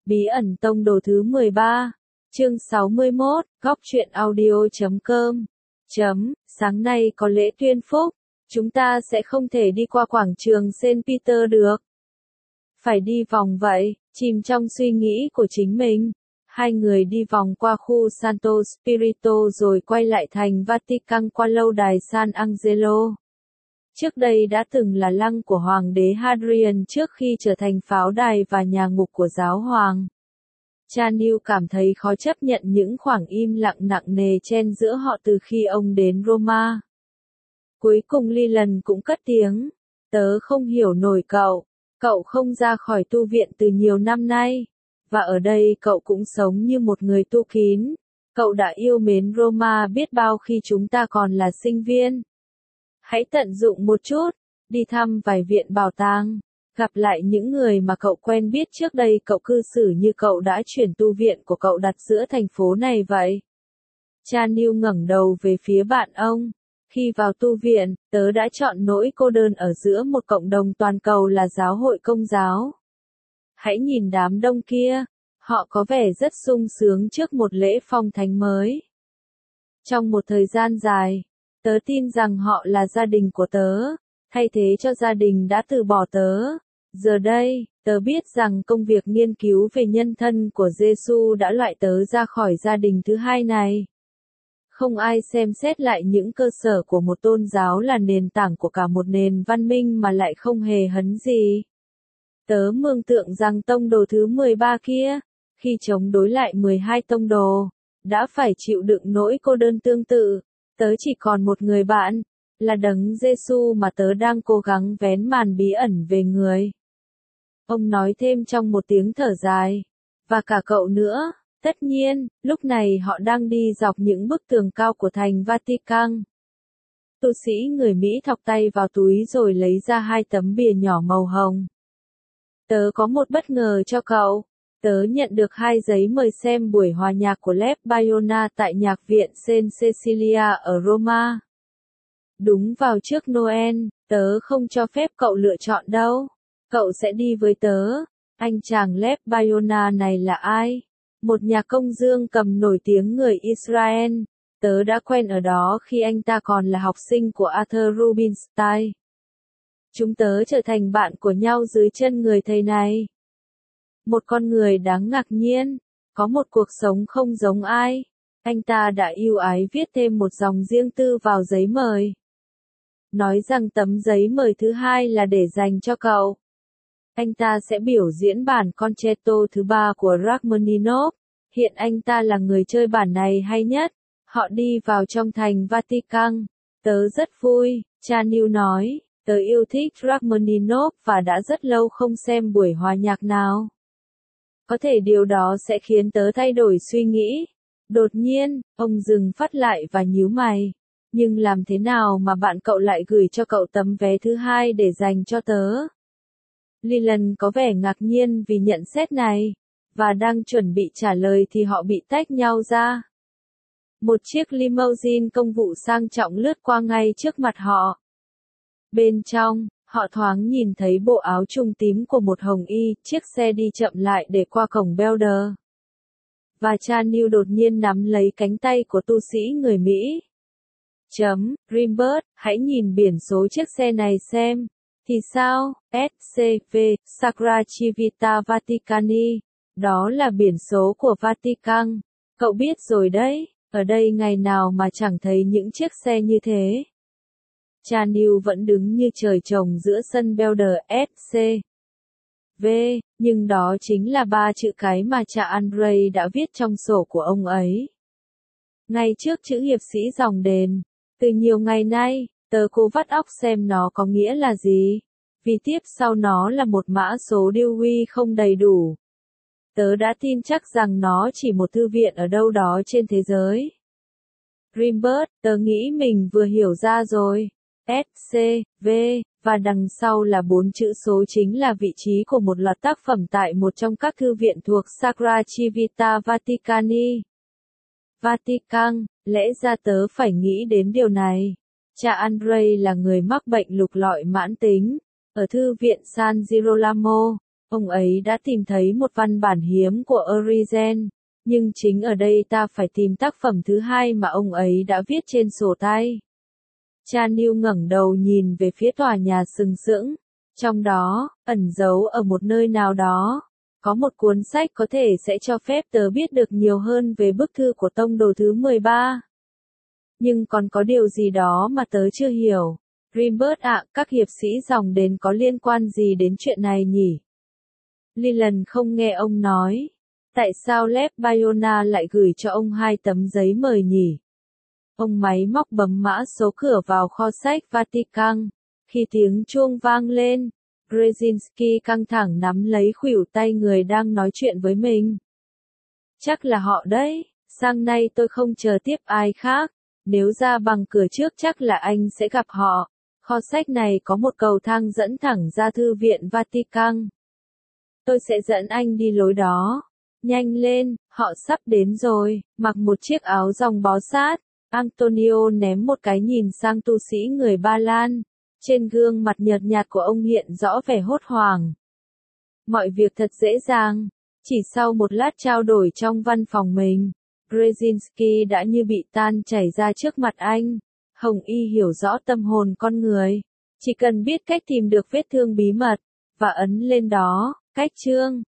Bí ẩn tông đồ thứ 13, chương 61, góc truyện audio.com. Sáng nay có lễ tuyên phúc, chúng ta sẽ không thể đi qua quảng trường Saint Peter được. Phải đi vòng vậy, chìm trong suy nghĩ của chính mình. Hai người đi vòng qua khu Santo Spirito rồi quay lại thành Vatican qua lâu đài San Angelo. Trước đây đã từng là lăng của Hoàng đế Hadrian trước khi trở thành pháo đài và nhà ngục của giáo hoàng. Chanel cảm thấy khó chấp nhận những khoảng im lặng nặng nề chen giữa họ từ khi ông đến Roma. Cuối cùng Leland cũng cất tiếng. Tớ không hiểu nổi cậu. Cậu không ra khỏi tu viện từ nhiều năm nay. Và ở đây cậu cũng sống như một người tu kín. Cậu đã yêu mến Roma biết bao khi chúng ta còn là sinh viên. Hãy tận dụng một chút, đi thăm vài viện bảo tàng, gặp lại những người mà cậu quen biết trước đây. Cậu cư xử như cậu đã chuyển tu viện của cậu đặt giữa thành phố này vậy. Chanel ngẩng đầu về phía bạn ông. Khi vào tu viện, tớ đã chọn nỗi cô đơn ở giữa một cộng đồng toàn cầu là giáo hội Công giáo. Hãy nhìn đám đông kia, họ có vẻ rất sung sướng trước một lễ phong thánh mới. Trong một thời gian dài, tớ tin rằng họ là gia đình của tớ, thay thế cho gia đình đã từ bỏ tớ. Giờ đây, tớ biết rằng công việc nghiên cứu về nhân thân của Giêsu đã loại tớ ra khỏi gia đình thứ hai này. Không ai xem xét lại những cơ sở của một tôn giáo là nền tảng của cả một nền văn minh mà lại không hề hấn gì. Tớ mường tượng rằng tông đồ thứ 13 kia, khi chống đối lại 12 tông đồ, đã phải chịu đựng nỗi cô đơn tương tự. Tớ chỉ còn một người bạn, là Đấng Giêsu mà tớ đang cố gắng vén màn bí ẩn về người. Ông nói thêm trong một tiếng thở dài. Và cả cậu nữa. Tất nhiên, lúc này họ đang đi dọc những bức tường cao của thành Vatican. Tu sĩ người Mỹ thọc tay vào túi rồi lấy ra 2 tấm bìa nhỏ màu hồng. Tớ có một bất ngờ cho cậu. Tớ nhận được 2 giấy mời xem buổi hòa nhạc của Lev Bayona tại nhạc viện Saint Cecilia ở Roma. Đúng vào trước Noel, tớ không cho phép cậu lựa chọn đâu. Cậu sẽ đi với tớ. Anh chàng Lev Bayona này là ai? Một nhà công dương cầm nổi tiếng người Israel. Tớ đã quen ở đó khi anh ta còn là học sinh của Arthur Rubinstein. Chúng tớ trở thành bạn của nhau dưới chân người thầy này. Một con người đáng ngạc nhiên, có một cuộc sống không giống ai. Anh ta đã ưu ái viết thêm một dòng riêng tư vào giấy mời. Nói rằng tấm giấy mời thứ 2 là để dành cho cậu. Anh ta sẽ biểu diễn bản concerto thứ 3 của Rachmaninoff. Hiện anh ta là người chơi bản này hay nhất. Họ đi vào trong thành Vatican. Tớ rất vui, Chanel nói. Tớ yêu thích Rachmaninoff và đã rất lâu không xem buổi hòa nhạc nào. Có thể điều đó sẽ khiến tớ thay đổi suy nghĩ. Đột nhiên, ông dừng phát lại và nhíu mày. Nhưng làm thế nào mà bạn cậu lại gửi cho cậu tấm vé thứ 2 để dành cho tớ? Leland có vẻ ngạc nhiên vì nhận xét này, và đang chuẩn bị trả lời thì họ bị tách nhau ra. Một chiếc limousine công vụ sang trọng lướt qua ngay trước mặt họ. Bên trong, họ thoáng nhìn thấy bộ áo trung tím của một hồng y. Chiếc xe đi chậm lại để qua cổng Belder. Và Chanel đột nhiên nắm lấy cánh tay của tu sĩ người Mỹ. Rimbert, hãy nhìn biển số chiếc xe này xem. Thì sao? SCV, Sacra Civita Vaticani. Đó là biển số của Vatican. Cậu biết rồi đấy, ở đây ngày nào mà chẳng thấy những chiếc xe như thế. Chanel vẫn đứng như trời trồng giữa sân Belder SCV, nhưng đó chính là 3 chữ cái mà cha Andrei đã viết trong sổ của ông ấy. Ngay trước chữ hiệp sĩ dòng đền. Từ nhiều ngày nay, tớ cố vắt óc xem nó có nghĩa là gì. Vì tiếp sau nó là một mã số Dewey không đầy đủ. Tớ đã tin chắc rằng nó chỉ một thư viện ở đâu đó trên thế giới. Rimbert, tớ nghĩ mình vừa hiểu ra rồi. SCV, và đằng sau là 4 chữ số chính là vị trí của một loạt tác phẩm tại một trong các thư viện thuộc Sacra Civita Vaticani. Vatican, lẽ ra tớ phải nghĩ đến điều này. Cha Andrei là người mắc bệnh lục lọi mãn tính, ở thư viện San Girolamo. Ông ấy đã tìm thấy một văn bản hiếm của Origen, nhưng chính ở đây ta phải tìm tác phẩm thứ hai mà ông ấy đã viết trên sổ tay. Cha Neil ngẩng đầu nhìn về phía tòa nhà sừng sững, trong đó, ẩn giấu ở một nơi nào đó, có một cuốn sách có thể sẽ cho phép tớ biết được nhiều hơn về bức thư của tông đồ thứ 13. Nhưng còn có điều gì đó mà tớ chưa hiểu. Rimbert ạ, các hiệp sĩ dòng đền có liên quan gì đến chuyện này nhỉ? Leland không nghe ông nói. Tại sao Lev Bayona lại gửi cho ông 2 tấm giấy mời nhỉ? Ông máy móc bấm mã số cửa vào kho sách Vatican. Khi tiếng chuông vang lên, Brzezinski căng thẳng nắm lấy khuỷu tay người đang nói chuyện với mình. Chắc là họ đấy, sang nay tôi không chờ tiếp ai khác. Nếu ra bằng cửa trước chắc là anh sẽ gặp họ. Kho sách này có một cầu thang dẫn thẳng ra thư viện Vatican. Tôi sẽ dẫn anh đi lối đó. Nhanh lên, họ sắp đến rồi. Mặc một chiếc áo dòng bó sát, Antonio ném một cái nhìn sang tu sĩ người Ba Lan. Trên gương mặt nhợt nhạt của ông hiện rõ vẻ hốt hoảng. Mọi việc thật dễ dàng. Chỉ sau một lát trao đổi trong văn phòng mình, Brzezinski đã như bị tan chảy ra trước mặt anh. Hồng Y hiểu rõ tâm hồn con người. Chỉ cần biết cách tìm được vết thương bí mật, và ấn lên đó, cách chương.